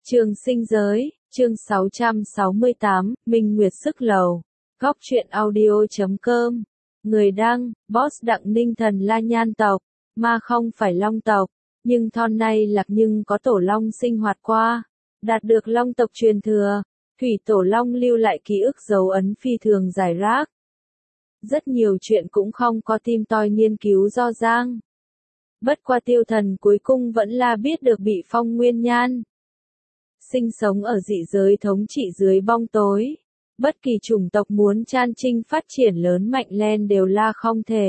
Trường sinh giới, chương 668, Minh Nguyệt Sức Lầu. Góc truyện audio.com. Người đăng, Boss Đặng Ninh Thần La Nhan tộc, mà không phải Long tộc, nhưng thon nay lạc nhưng có tổ long sinh hoạt qua, đạt được Long tộc truyền thừa, thủy tổ long lưu lại ký ức dấu ấn phi thường rải rác. Rất nhiều chuyện cũng không có tim toi nghiên cứu do dang. Bất qua tiêu thần cuối cùng vẫn là biết được bị phong nguyên nhan. Sinh sống ở dị giới thống trị dưới bóng tối. Bất kỳ chủng tộc muốn chan chinh phát triển lớn mạnh lên đều là không thể.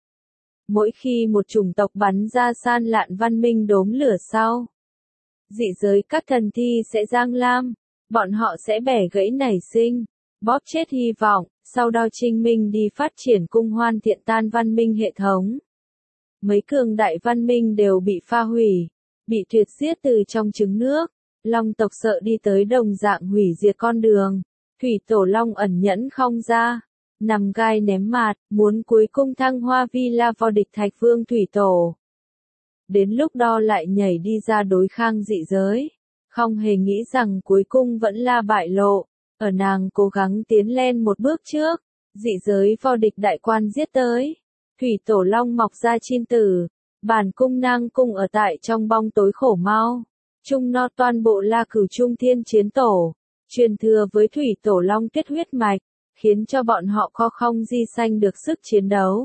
Mỗi khi một chủng tộc bắn ra san lạn văn minh đốm lửa sau, dị giới các thần thi sẽ giang lam, bọn họ sẽ bẻ gãy nảy sinh, bóp chết hy vọng, sau đó trinh minh đi phát triển cung hoan thiện tan văn minh hệ thống. Mấy cường đại văn minh đều bị pha hủy, bị tuyệt giết từ trong trứng nước. Long tộc sợ đi tới đồng dạng hủy diệt con đường, thủy tổ long ẩn nhẫn không ra, nằm gai ném mạt, muốn cuối cùng thăng hoa vi la vào địch thạch vương thủy tổ. Đến lúc đó lại nhảy đi ra đối kháng dị giới, không hề nghĩ rằng cuối cùng vẫn là bại lộ, ở nàng cố gắng tiến lên một bước trước, dị giới vào địch đại quan giết tới, thủy tổ long mọc ra chin tử, bản cung nang cung ở tại trong bóng tối khổ mau. Trung no toàn bộ là cửu trung thiên chiến tổ, truyền thừa với thủy tổ long tiết huyết mạch, khiến cho bọn họ có không di sanh được sức chiến đấu.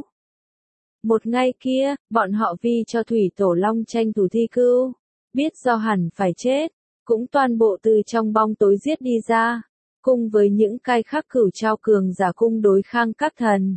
Một ngày kia, bọn họ vì cho thủy tổ long tranh thủ thi cưu, biết do hẳn phải chết, cũng toàn bộ từ trong bóng tối giết đi ra, cùng với những cái khác cửu trao cường giả cung đối kháng các thần.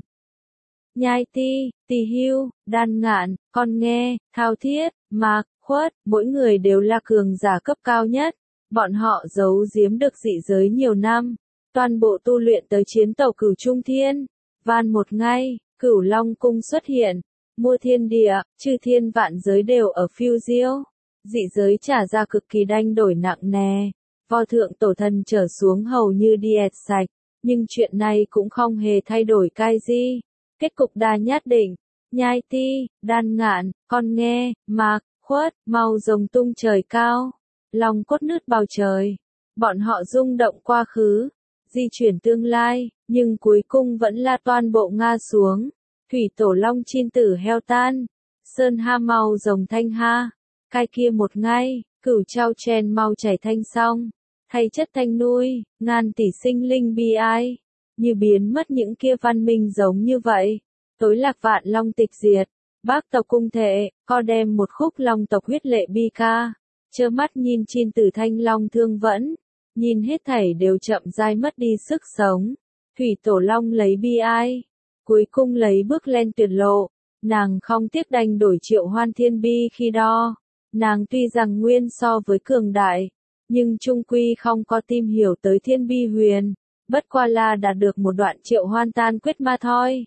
Nhai ti, tỳ hưu, đan ngạn, con nghe, thao thiết, mạc, khuất, mỗi người đều là cường giả cấp cao nhất, bọn họ giấu giếm được dị giới nhiều năm, toàn bộ tu luyện tới chiến tàu cửu trung thiên, van một ngày, cửu long cung xuất hiện, mua thiên địa, chư thiên vạn giới đều ở phiêu diêu, dị giới trả ra cực kỳ đanh đổi nặng nề, vo thượng tổ thần trở xuống hầu như diệt sạch, nhưng chuyện này cũng không hề thay đổi cái gì, kết cục đa nhất định, nhai ti, đan ngạn, con nghe, mạc, khuất, mau rồng tung trời cao, lòng cốt nứt bầu trời, bọn họ rung động quá khứ, di chuyển tương lai, nhưng cuối cùng vẫn là toàn bộ ngã xuống, thủy tổ long chin tử heo tan, sơn ha mau rồng thanh ha, cái kia một ngày, cửu trao chen mau chảy thanh xong, thay chất thanh nuôi, ngàn tỷ sinh linh bi ai, như biến mất những kia văn minh giống như vậy, tối lạc vạn long tịch diệt. Bác tộc cung thể, co đem một khúc long tộc huyết lệ bi ca, trơ mắt nhìn chin tử thanh long thương vẫn, nhìn hết thảy đều chậm rãi mất đi sức sống, thủy tổ long lấy bi ai, cuối cùng lấy bước lên tuyệt lộ, nàng không tiếc đành đổi triệu hoan thiên bi khi đo, nàng tuy rằng nguyên so với cường đại, nhưng trung quy không có tìm hiểu tới thiên bi huyền, bất qua là đạt được một đoạn triệu hoan tan quyết ma thôi.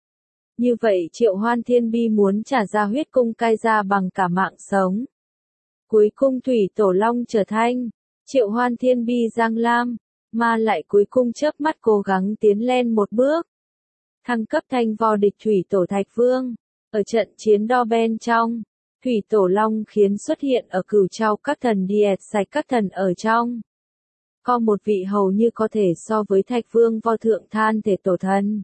Như vậy triệu hoan thiên bi muốn trả ra huyết cung cai ra bằng cả mạng sống. Cuối cùng thủy tổ long trở thành, triệu hoan thiên bi giang lam, mà lại cuối cùng chớp mắt cố gắng tiến lên một bước. Thăng cấp thành vò địch thủy tổ thạch vương, ở trận chiến đo bên trong, thủy tổ long khiến xuất hiện ở cửu trao các thần diệt sạch các thần ở trong. Có một vị hầu như có thể so với thạch vương vo thượng than thể tổ thần.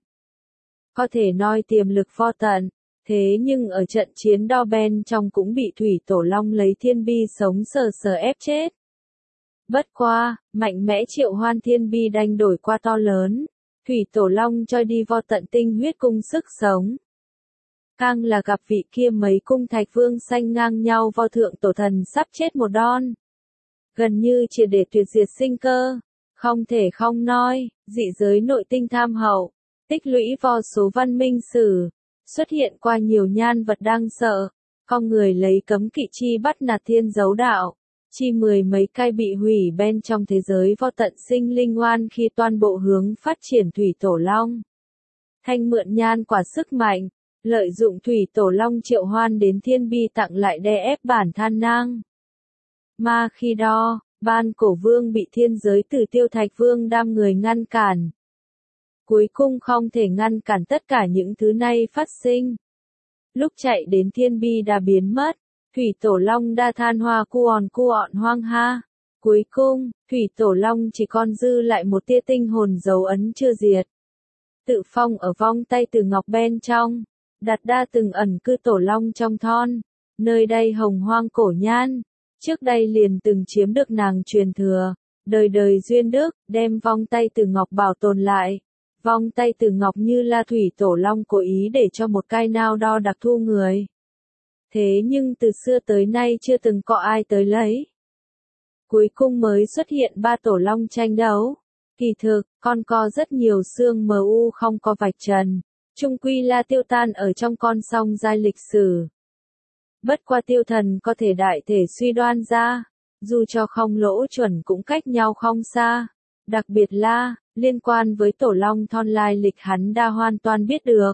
Có thể nói tiềm lực vô tận, thế nhưng ở trận chiến đo bên trong cũng bị thủy tổ long lấy thiên bi sống sờ sờ ép chết. Bất qua, mạnh mẽ triệu hoan thiên bi đành đổi qua to lớn, thủy tổ long cho đi vô tận tinh huyết cung sức sống. Càng là gặp vị kia mấy cung thạch vương xanh ngang nhau vô thượng tổ thần sắp chết một đòn. Gần như chỉ để tuyệt diệt sinh cơ, không thể không nói, dị giới nội tinh tham hậu. Tích lũy vô số văn minh sử, xuất hiện qua nhiều nhan vật đang sợ, con người lấy cấm kỵ chi bắt nạt thiên dấu đạo, chi mười mấy cái bị hủy bên trong thế giới vô tận sinh linh oan khi toàn bộ hướng phát triển thủy tổ long. Thanh mượn nhan quả sức mạnh, lợi dụng thủy tổ long triệu hoan đến thiên bi tặng lại đè ép bản than nang. Mà khi đó, ban cổ vương bị thiên giới tử tiêu thạch vương đam người ngăn cản. Cuối cùng không thể ngăn cản tất cả những thứ này phát sinh. Lúc chạy đến thiên bi đã biến mất, thủy tổ long đa than hoa cu òn hoang ha. Cuối cùng, Thủy Tổ Long chỉ còn dư lại một tia tinh hồn dấu ấn chưa diệt. Tự phong ở vong tay từ ngọc bên trong, đặt đa từng ẩn cư Tổ Long trong thon, nơi đây hồng hoang cổ nhan, trước đây liền từng chiếm được nàng truyền thừa, đời đời duyên đức, đem vong tay từ ngọc bảo tồn lại. Vong tay từ ngọc như là Thủy Tổ Long cố ý để cho một cái nào đo đặc thu người. Thế nhưng từ xưa tới nay chưa từng có ai tới lấy. Cuối cùng mới xuất hiện 3 Tổ Long tranh đấu. Kỳ thực, con co rất nhiều xương mu không có vạch trần, chung quy là tiêu tan ở trong con song giai lịch sử. Bất qua tiêu thần có thể đại thể suy đoán ra, dù cho không lỗ chuẩn cũng cách nhau không xa. Đặc biệt là, liên quan với Tổ Long thon lai lịch hắn đã hoàn toàn biết được.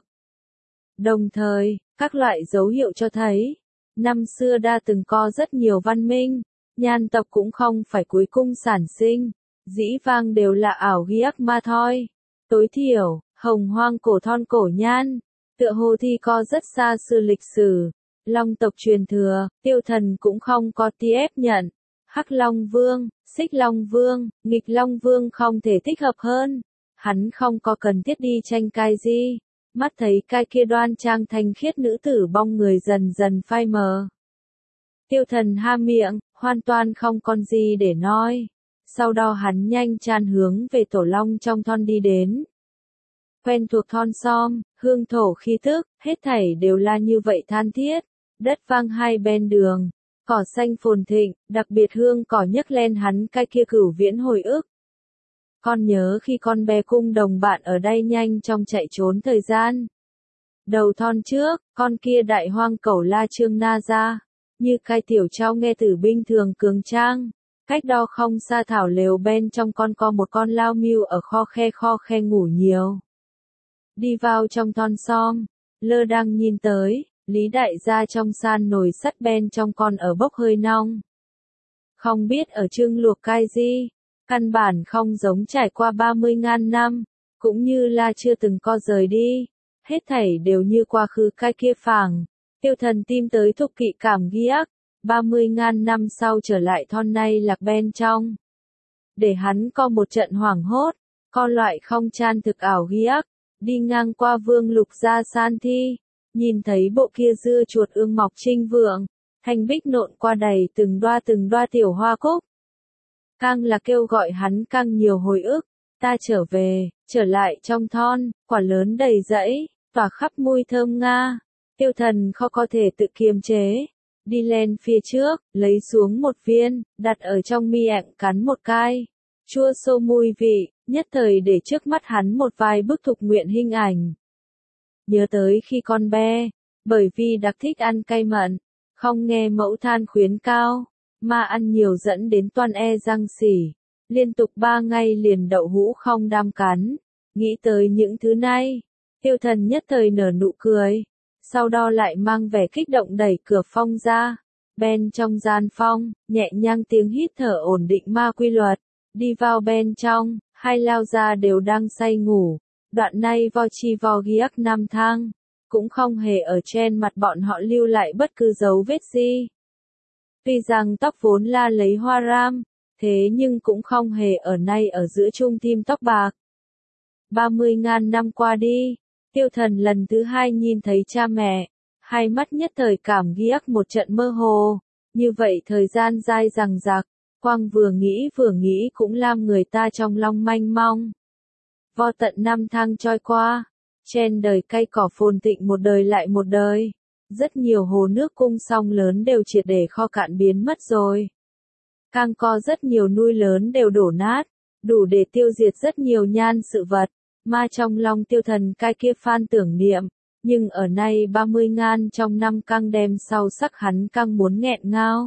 Đồng thời, các loại dấu hiệu cho thấy, năm xưa đã từng có rất nhiều văn minh, nhan tộc cũng không phải cuối cùng sản sinh, dĩ vang đều là ảo ghi ác ma thôi. Tối thiểu, hồng hoang cổ thon cổ nhan, tựa hồ thì có rất xa xưa lịch sử, Long tộc truyền thừa, tiêu thần cũng không có tiếp nhận. Hắc Long Vương, Xích Long Vương, Nghịch Long Vương không thể thích hợp hơn. Hắn không có cần thiết đi tranh cai gì. Mắt thấy cái kia đoan trang thanh khiết nữ tử bong người dần dần phai mờ. Tiêu thần ha miệng, hoàn toàn không còn gì để nói. Sau đó hắn nhanh chan hướng về Tổ Long trong thon đi đến. Quen thuộc thon som, hương thổ khí tức, hết thảy đều là như vậy than thiết. Đất vang hai bên đường. Cỏ xanh phồn thịnh, đặc biệt hương cỏ nhấc lên hắn cái kia cửu viễn hồi ức. Con nhớ khi con bé cung đồng bạn ở đây nhanh trong chạy trốn thời gian. Đầu thon trước, con kia đại hoang cẩu la trương na ra, như cái tiểu trao nghe tử binh thường cường trang. Cách đó không xa thảo lều bên trong con co một con lao miêu ở kho khe ngủ nhiều. Đi vào trong thon som, lơ đang nhìn tới. Lý đại gia trong san nồi sắt bên trong con ở bốc hơi nong. Không biết ở trưng luộc cái gì, căn bản không giống trải qua 30.000 năm, cũng như là chưa từng co rời đi, hết thảy đều như quá khứ cái kia phẳng. Tiêu thần tim tới thục kỵ cảm ghiếc, 30.000 năm sau trở lại thon này lạc bên trong. Để hắn có một trận hoảng hốt, con loại không chan thực ảo ghiếc, đi ngang qua vương lục gia san thi. Nhìn thấy bộ kia dưa chuột ương mọc trinh vượng, thanh bích nộn qua đầy từng đoa tiểu hoa cúc. Càng là kêu gọi hắn càng nhiều hồi ức, ta trở về, trở lại trong thon, quả lớn đầy rẫy, tỏa khắp mùi thơm nga. Tiêu thần khó có thể tự kiềm chế, đi lên phía trước, lấy xuống một viên, đặt ở trong miệng cắn một cái. Chua xô mùi vị, nhất thời để trước mắt hắn một vài bức thục nguyện hình ảnh. Nhớ tới khi con bé, bởi vì đặc thích ăn cay mặn, không nghe mẫu than khuyến cao, mà ăn nhiều dẫn đến toan răng xỉ, liên tục 3 ngày liền đậu hũ không đam cắn. Nghĩ tới những thứ này, tiêu thần nhất thời nở nụ cười, sau đó lại mang vẻ kích động đẩy cửa phong ra. Bên trong gian phong, nhẹ nhàng tiếng hít thở ổn định ma quy luật, đi vào bên trong, hai lao gia đều đang say ngủ. Đoạn này vo chi vo ghiếc năm thang, cũng không hề ở trên mặt bọn họ lưu lại bất cứ dấu vết gì. Tuy rằng tóc vốn là lấy hoa ram, thế nhưng cũng không hề ở nay ở giữa trung tim tóc bạc. 30.000 năm qua đi, tiêu thần lần thứ hai nhìn thấy cha mẹ, hai mắt nhất thời cảm ghiếc một trận mơ hồ, như vậy thời gian dài dằng dặc, quang vừa nghĩ cũng làm người ta trong lòng manh mong. Vo tận năm tháng trôi qua, trên đời cây cỏ phồn thịnh một đời lại một đời, rất nhiều hồ nước cung sông lớn đều triệt để kho cạn biến mất rồi. Càng có rất nhiều núi lớn đều đổ nát, đủ để tiêu diệt rất nhiều nhan sự vật, mà trong lòng tiêu thần cái kia phan tưởng niệm, nhưng ở nay 30.000 trong năm càng đêm sau sắc hắn càng muốn nghẹn ngào.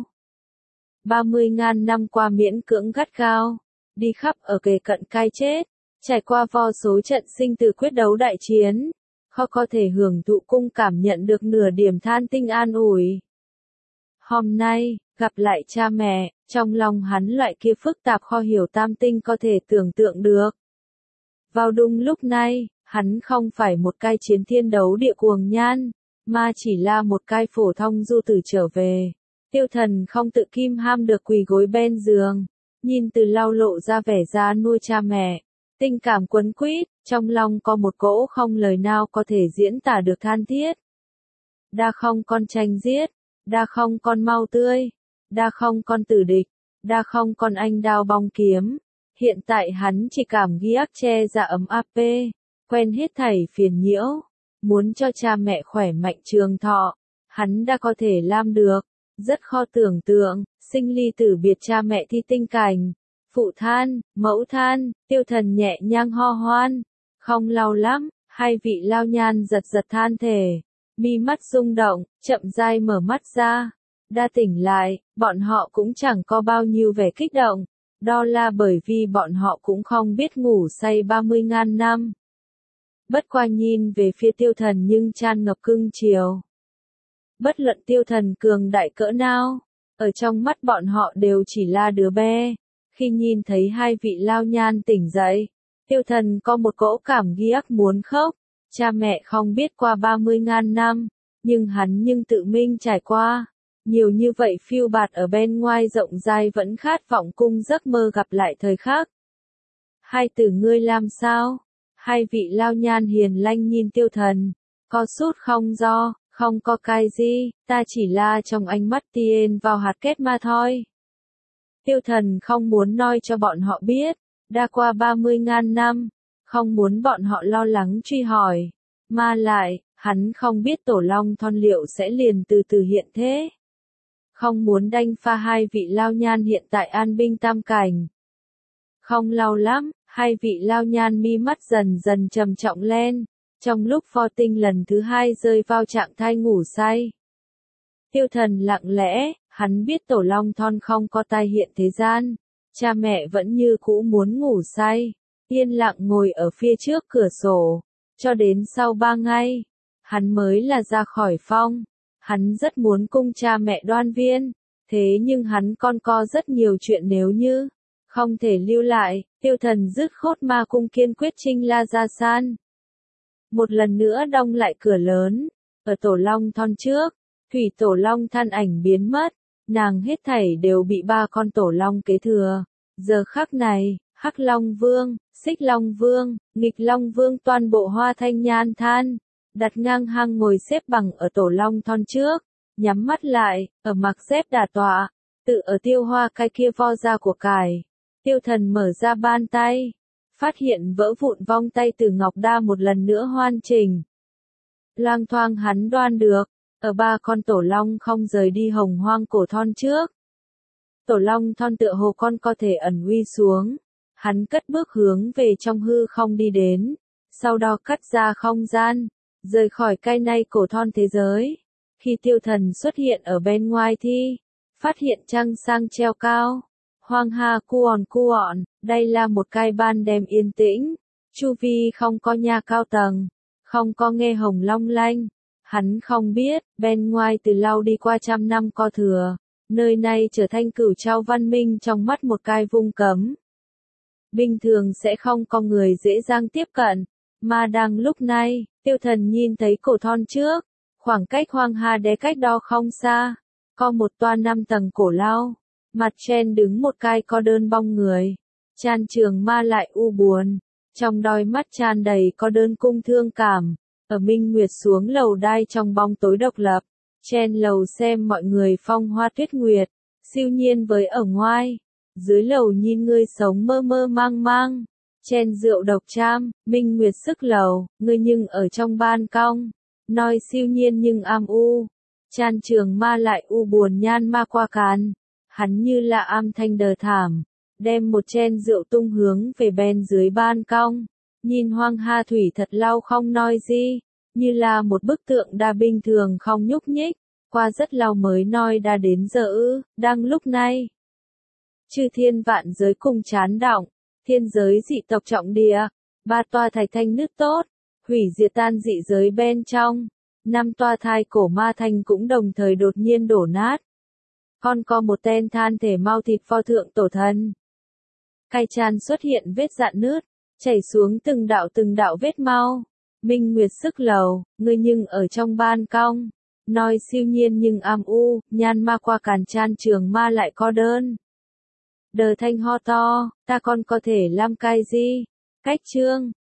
30.000 năm qua miễn cưỡng gắt gao, đi khắp ở kề cận cái chết. Trải qua vô số trận sinh tử quyết đấu đại chiến, khó có thể hưởng thụ cung cảm nhận được nửa điểm than tinh an ủi. Hôm nay, gặp lại cha mẹ, trong lòng hắn loại kia phức tạp khó hiểu tam tinh có thể tưởng tượng được. Vào đúng lúc này, hắn không phải một cái chiến thiên đấu địa cuồng nhan, mà chỉ là một cái phổ thông du tử trở về. Tiêu thần không tự kim ham được quỳ gối bên giường. Nhìn Từ Lau lộ ra vẻ già nuôi cha mẹ, tình cảm quấn quýt, trong lòng có một cỗ không lời nào có thể diễn tả được than thiết. Đã không con tranh giết, đã không con mau tươi, đã không con tử địch, đã không con anh đao bong kiếm. Hiện tại hắn chỉ cảm ghiếc che ra ấm áp, quen hết thảy phiền nhiễu, muốn cho cha mẹ khỏe mạnh trường thọ, hắn đã có thể làm được, rất khó tưởng tượng, sinh ly tử biệt cha mẹ thi tinh cảnh, phụ than, mẫu than, Tiêu Thần nhẹ nhàng ho hoan, không lâu lắm, hai vị lao nhan giật giật than thề, mi mắt rung động, chậm rãi mở mắt ra, đã tỉnh lại, bọn họ cũng chẳng có bao nhiêu vẻ kích động. Đó là bởi vì bọn họ cũng không biết ngủ say 30.000 năm. Bất qua nhìn về phía Tiêu Thần nhưng tràn ngập cưng chiều. Bất luận Tiêu Thần cường đại cỡ nào, ở trong mắt bọn họ đều chỉ là đứa bé. Khi nhìn thấy hai vị lao nhan tỉnh dậy, Tiêu Thần có một cỗ cảm ghiếc muốn khóc. Cha mẹ không biết qua 30.000 năm, nhưng hắn tự mình trải qua. Nhiều như vậy phiêu bạt ở bên ngoài rộng dài vẫn khát vọng cung giấc mơ gặp lại thời khắc. Hai tử ngươi làm sao? Hai vị lao nhan hiền lanh nhìn Tiêu Thần, có sút không do, không có cái gì, ta chỉ là trong ánh mắt tiên vào hạt kết mà thôi. Tiêu Thần không muốn nói cho bọn họ biết, đã qua 30.000 năm, không muốn bọn họ lo lắng truy hỏi, mà lại, hắn không biết Tổ Long Thon liệu sẽ liền từ từ hiện thế. Không muốn đanh pha hai vị lao nhan hiện tại an binh tam cảnh. Không lâu lắm, hai vị lao nhan mi mắt dần dần trầm trọng lên, trong lúc Pho Tinh lần thứ hai rơi vào trạng thái ngủ say. Tiêu Thần lặng lẽ, hắn biết Tổ Long Thon không có tai hiện thế gian, cha mẹ vẫn như cũ muốn ngủ say, yên lặng ngồi ở phía trước cửa sổ, cho đến sau 3 ngày, hắn mới là ra khỏi phòng. Hắn rất muốn cung cha mẹ Đoan Viên, thế nhưng hắn còn có rất nhiều chuyện nếu như không thể lưu lại, Tiêu Thần dứt khoát ma cung kiên quyết trinh La Gia San. Một lần nữa đóng lại cửa lớn, ở Tổ Long Thon trước, Thủy Tổ Long than ảnh biến mất, nàng hết thảy đều bị 3 con Tổ Long kế thừa. Giờ khắc này, Hắc Long Vương, Xích Long Vương, Nghịch Long Vương toàn bộ Hoa Thanh Nhan than. Đặt ngang hang ngồi xếp bằng ở Tổ Long Thon trước, nhắm mắt lại, ở mặc xếp đà tọa, tự ở tiêu hoa cái kia vo ra của cải. Tiêu Thần mở ra bàn tay, phát hiện vỡ vụn vong tay từ ngọc đa một lần nữa hoàn chỉnh. Loang thoang hắn đoan được, ở 3 con Tổ Long không rời đi Hồng Hoang Cổ Thon trước. Tổ Long Thon tựa hồ con có thể ẩn uy xuống, hắn cất bước hướng về trong hư không đi đến, sau đó cắt ra không gian. Rời khỏi cái này cổ thon thế giới. Khi Tiêu Thần xuất hiện ở bên ngoài thì phát hiện trăng sang treo cao. Hoang hà cuòn, đây là một cái ban đêm yên tĩnh. Chu vi không có nhà cao tầng, không có nghe hồng long lanh. Hắn không biết, bên ngoài từ lâu đi qua 100 năm có thừa. Nơi này trở thành Cửu Châu văn minh trong mắt một cái vùng cấm. Bình thường sẽ không có người dễ dàng tiếp cận. Mà đang lúc này, Tiêu Thần nhìn thấy cổ thon trước, khoảng cách Hoang Hà Đế cách đó không xa, có một toa 5 tầng cổ lao, mặt trên đứng một cái có đơn bong người, Chan Trường Ma lại u buồn, trong đôi mắt tràn đầy có đơn cung thương cảm, ở Minh Nguyệt xuống lầu đai trong bóng tối độc lập, trên lầu xem mọi người phong hoa tuyết nguyệt, siêu nhiên với ở ngoài, dưới lầu nhìn người sống mơ mơ mang mang. Trên rượu độc tram, Minh Nguyệt sức lầu, người nhưng ở trong ban công, nói siêu nhiên nhưng am u. Chan Trường Ma lại u buồn nhan ma qua càn, hắn như là am thanh đờ thảm, đem một chén rượu tung hướng về bên dưới ban công, nhìn Hoang Hà Thủy thật lâu không nói gì, như là một bức tượng đa bình thường không nhúc nhích, qua rất lâu mới nói đã đến giờ đang lúc này. Chư thiên vạn giới cùng chán động. Thiên giới dị tộc trọng địa, 3 tòa thạch thanh nước tốt, hủy diệt tan dị giới bên trong, 5 tòa thai cổ ma thành cũng đồng thời đột nhiên đổ nát. Còn có một tên than thể mau thịt pho thượng tổ thần. Cai tràn xuất hiện vết dạn nứt, chảy xuống từng đạo vết mau. Minh Nguyệt sức lầu, người nhưng ở trong ban công, nói siêu nhiên nhưng am u, nhan ma qua càn Chan Trường Ma lại có đơn. Đờ Thanh ho to, ta còn có thể làm cái gì? Cách chương